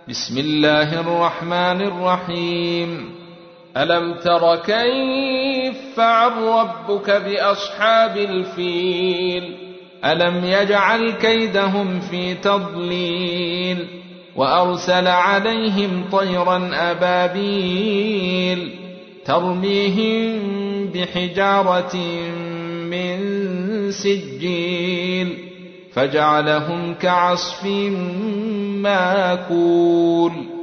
بسم الله الرحمن الرحيم. ألم تر كيف فعل ربك بأصحاب الفيل ألم يجعل كيدهم في تضليل وأرسل عليهم طيرا أبابيل ترميهم بحجارة من سجيل فجعلهم كعصف ماكول.